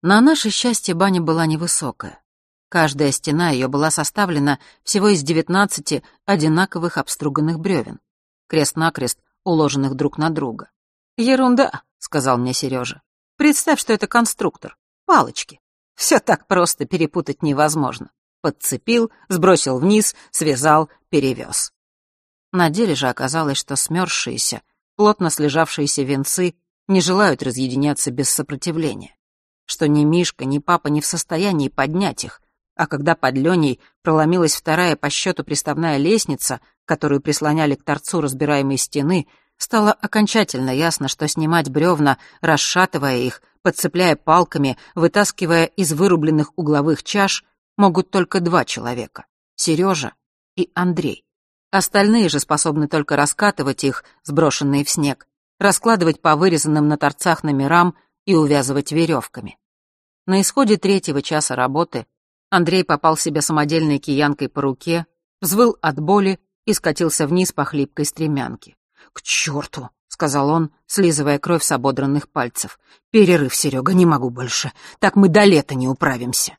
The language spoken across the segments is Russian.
На наше счастье баня была невысокая. Каждая стена ее была составлена всего из 19 одинаковых обструганных бревен, крест-накрест уложенных друг на друга. «Ерунда», — сказал мне Сережа. «Представь, что это конструктор. Палочки. Все так просто перепутать невозможно. Подцепил, сбросил вниз, связал, перевез». На деле же оказалось, что смёрзшиеся, плотно слежавшиеся венцы не желают разъединяться без сопротивления, что ни Мишка, ни папа не в состоянии поднять их, а когда под Леней проломилась вторая по счету приставная лестница, которую прислоняли к торцу разбираемой стены, стало окончательно ясно, что снимать бревна, расшатывая их, подцепляя палками, вытаскивая из вырубленных угловых чаш, могут только 2 человека — Сережа и Андрей. Остальные же способны только раскатывать их, сброшенные в снег, раскладывать по вырезанным на торцах номерам и увязывать веревками. На исходе 3-го часа работы Андрей попал себе самодельной киянкой по руке, взвыл от боли и скатился вниз по хлипкой стремянке. «К черту!» — сказал он, слизывая кровь с ободранных пальцев. «Перерыв, Серега, не могу больше. Так мы до лета не управимся».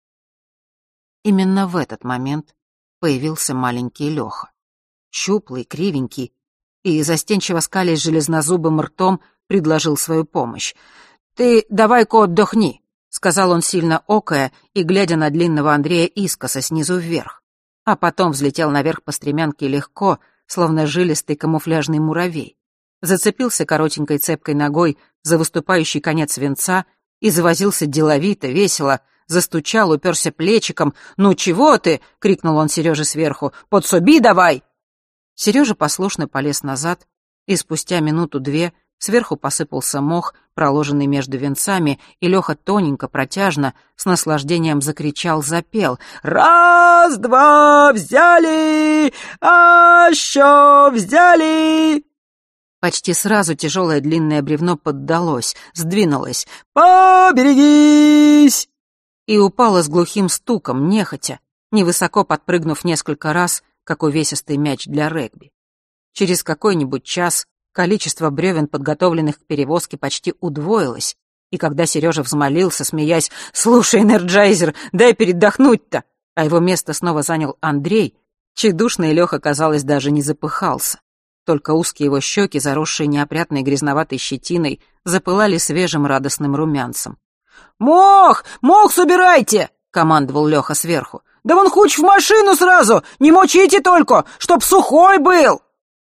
Именно в этот момент появился маленький Леха. Щуплый, кривенький, и, застенчиво скалясь железнозубым ртом, предложил свою помощь. «Ты давай-ка отдохни», — сказал он, сильно окая и глядя на длинного Андрея искоса снизу вверх, а потом взлетел наверх по стремянке легко, словно жилистый камуфляжный муравей, зацепился коротенькой цепкой ногой за выступающий конец венца и завозился деловито, весело, застучал, уперся плечиком. «Ну чего ты?» — крикнул он Сереже сверху. «Подсоби давай!» Сережа послушно полез назад, и спустя минуту-две сверху посыпался мох, проложенный между венцами, и Леха тоненько, протяжно, с наслаждением закричал, запел: «Раз, два, взяли! А еще взяли!» Почти сразу тяжелое длинное бревно поддалось, сдвинулось. «Поберегись!» И упало с глухим стуком, нехотя, невысоко подпрыгнув несколько раз, как увесистый мяч для регби. Через какой-нибудь час количество бревен, подготовленных к перевозке, почти удвоилось, и когда Сережа взмолился, смеясь: «Слушай, Энерджайзер, дай передохнуть-то!», а его место снова занял Андрей, тщедушный Леха, казалось, даже не запыхался. Только узкие его щеки, заросшие неопрятной грязноватой щетиной, запылали свежим радостным румянцем. «Мох! Мох собирайте!» — командовал Леха сверху. «Да вон хуч в машину сразу! Не мочите только, чтоб сухой был!»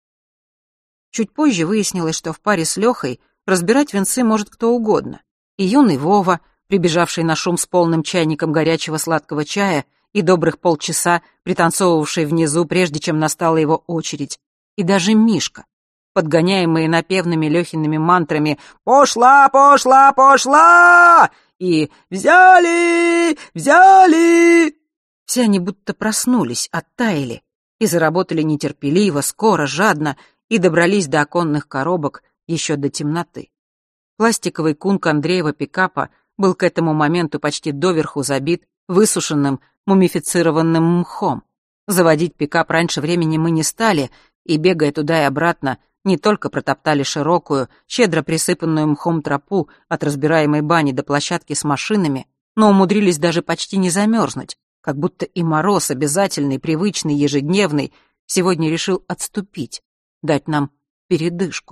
Чуть позже выяснилось, что в паре с Лехой разбирать венцы может кто угодно. И юный Вова, прибежавший на шум с полным чайником горячего сладкого чая и добрых полчаса пританцовывавший внизу, прежде чем настала его очередь, и даже Мишка, подгоняемые напевными Лехиными мантрами «Пошла, пошла, пошла!» и «Взяли, взяли!». Все они будто проснулись, оттаяли и заработали нетерпеливо, скоро, жадно, и добрались до оконных коробок еще до темноты. Пластиковый кунг Андреева пикапа был к этому моменту почти доверху забит высушенным, мумифицированным мхом. Заводить пикап раньше времени мы не стали, и, бегая туда и обратно, не только протоптали широкую, щедро присыпанную мхом тропу от разбираемой бани до площадки с машинами, но умудрились даже почти не замерзнуть, как будто и мороз, обязательный, привычный, ежедневный, сегодня решил отступить, дать нам передышку.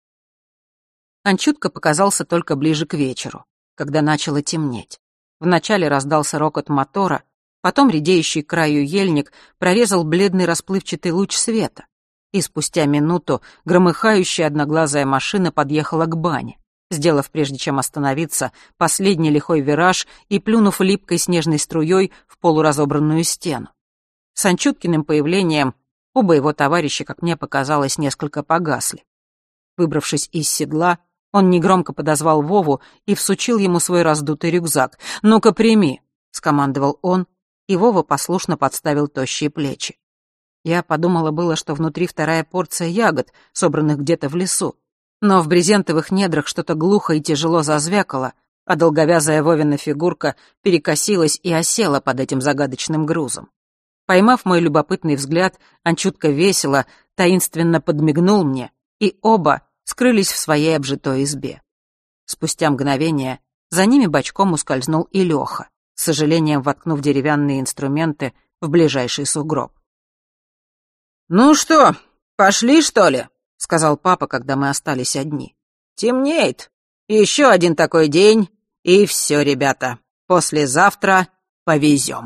Анчутка показался только ближе к вечеру, когда начало темнеть. Вначале раздался рокот мотора, потом редеющий к краю ельник прорезал бледный расплывчатый луч света, и спустя минуту громыхающая одноглазая машина подъехала к бане, сделав, прежде чем остановиться, последний лихой вираж и плюнув липкой снежной струей в полуразобранную стену. С Анчуткиным появлением оба его товарища, как мне показалось, несколько погасли. Выбравшись из седла, он негромко подозвал Вову и всучил ему свой раздутый рюкзак. «Ну-ка, прими», — скомандовал он, и Вова послушно подставил тощие плечи. Я подумала было, что внутри вторая порция ягод, собранных где-то в лесу, но в брезентовых недрах что-то глухо и тяжело зазвякало, а долговязая Вовина фигурка перекосилась и осела под этим загадочным грузом. Поймав мой любопытный взгляд, Анчутка весело, таинственно подмигнул мне, и оба скрылись в своей обжитой избе. Спустя мгновение За ними бочком ускользнул и Лёха, с сожалением воткнув деревянные инструменты в ближайший сугроб. «Ну что, пошли, что ли?» — сказал папа, когда мы остались одни. «Темнеет. Еще один такой день, и все, ребята. Послезавтра повезем».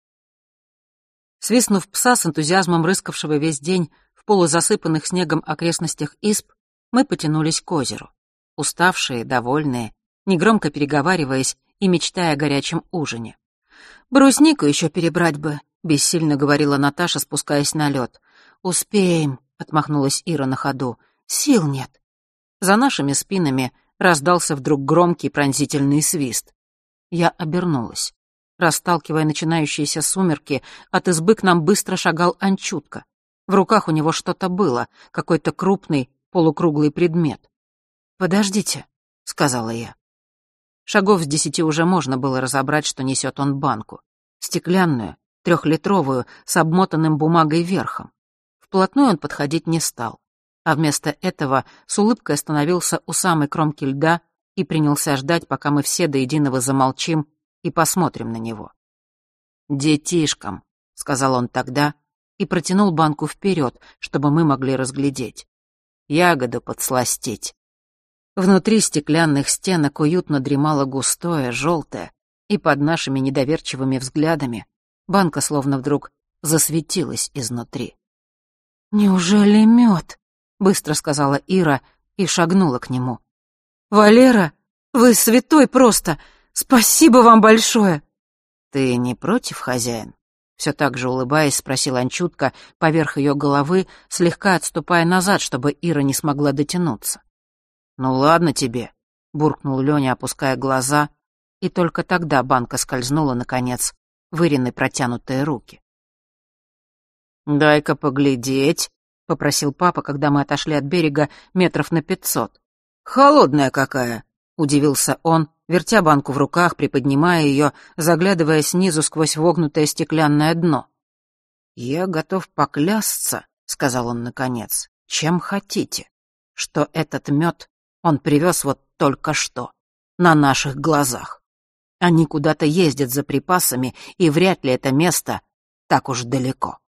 Свистнув пса с энтузиазмом рыскавшего весь день в полузасыпанных снегом окрестностях изб, мы потянулись к озеру. Уставшие, довольные, негромко переговариваясь и мечтая о горячем ужине. «Бруснику еще перебрать бы», — бессильно говорила Наташа, спускаясь на лед. «Успеем», — отмахнулась Ира на ходу. «Сил нет». За нашими спинами раздался вдруг громкий пронзительный свист. Я обернулась. Расталкивая начинающиеся сумерки, от избы к нам быстро шагал Анчутка. В руках у него что-то было, какой-то крупный полукруглый предмет. «Подождите», — сказала я. Шагов с 10 уже можно было разобрать, что несет он банку. Стеклянную, 3-литровую, с обмотанным бумагой верхом. Вплотную он подходить не стал, а вместо этого с улыбкой остановился у самой кромки льда и принялся ждать, пока мы все до единого замолчим и посмотрим на него. «Детишкам», — сказал он тогда и протянул банку вперед, чтобы мы могли разглядеть. «Ягоду подсластить». Внутри стеклянных стенок уютно дремало густое, желтое, и под нашими недоверчивыми взглядами банка словно вдруг засветилась изнутри. «Неужели мед?» — быстро сказала Ира и шагнула к нему. «Валера, вы святой просто! Спасибо вам большое!» «Ты не против, хозяин?» Все так же улыбаясь, спросил Анчутка поверх ее головы, слегка отступая назад, чтобы Ира не смогла дотянуться. «Ну ладно тебе», — буркнул Лёня, опуская глаза, и только тогда банка скользнула, наконец, в Ирины протянутые руки. «Дай-ка поглядеть», — попросил папа, когда мы отошли от берега метров на 500. «Холодная какая», — удивился он, вертя банку в руках, приподнимая ее, заглядывая снизу сквозь вогнутое стеклянное дно. «Я готов поклясться», — сказал он наконец, — «чем хотите, что этот мед он привез вот только что, на наших глазах. Они куда-то ездят за припасами, и вряд ли это место так уж далеко».